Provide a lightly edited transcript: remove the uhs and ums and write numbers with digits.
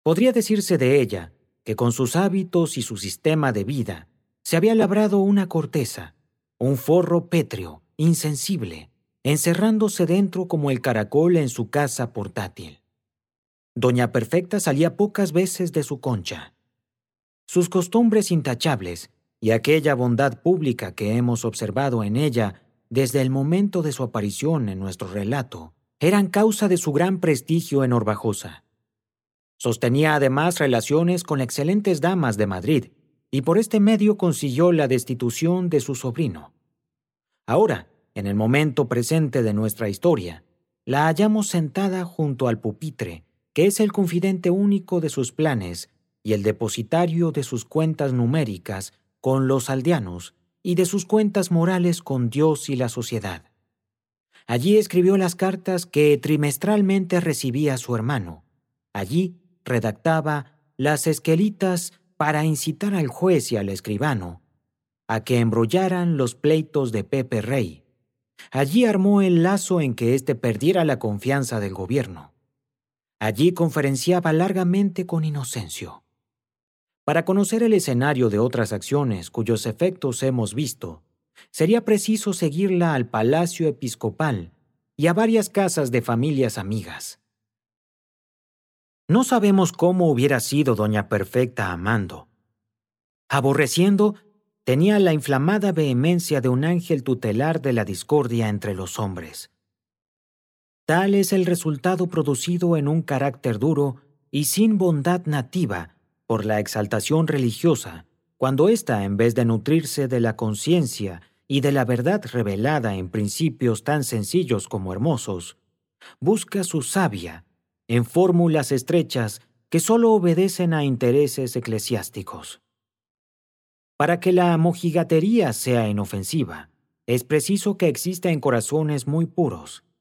Podría decirse de ella que con sus hábitos y su sistema de vida se había labrado una corteza, un forro pétreo, insensible, encerrándose dentro como el caracol en su casa portátil. Doña Perfecta salía pocas veces de su concha. Sus costumbres intachables y aquella bondad pública que hemos observado en ella desde el momento de su aparición en nuestro relato eran causa de su gran prestigio en Orbajosa. Sostenía además relaciones con excelentes damas de Madrid y por este medio consiguió la destitución de su sobrino. Ahora, en el momento presente de nuestra historia, la hallamos sentada junto al pupitre, que es el confidente único de sus planes y el depositario de sus cuentas numéricas con los aldeanos y de sus cuentas morales con Dios y la sociedad. Allí escribió las cartas que trimestralmente recibía su hermano. Allí redactaba las esquelitas para incitar al juez y al escribano a que embrollaran los pleitos de Pepe Rey. Allí armó el lazo en que éste perdiera la confianza del gobierno. Allí conferenciaba largamente con Inocencio. Para conocer el escenario de otras acciones cuyos efectos hemos visto, sería preciso seguirla al Palacio Episcopal y a varias casas de familias amigas. No sabemos cómo hubiera sido doña Perfecta amando. Aborreciendo, tenía la inflamada vehemencia de un ángel tutelar de la discordia entre los hombres. Tal es el resultado producido en un carácter duro y sin bondad nativa por la exaltación religiosa, cuando ésta, en vez de nutrirse de la conciencia y de la verdad revelada en principios tan sencillos como hermosos, busca su savia en fórmulas estrechas que sólo obedecen a intereses eclesiásticos. Para que la mojigatería sea inofensiva, es preciso que exista en corazones muy puros,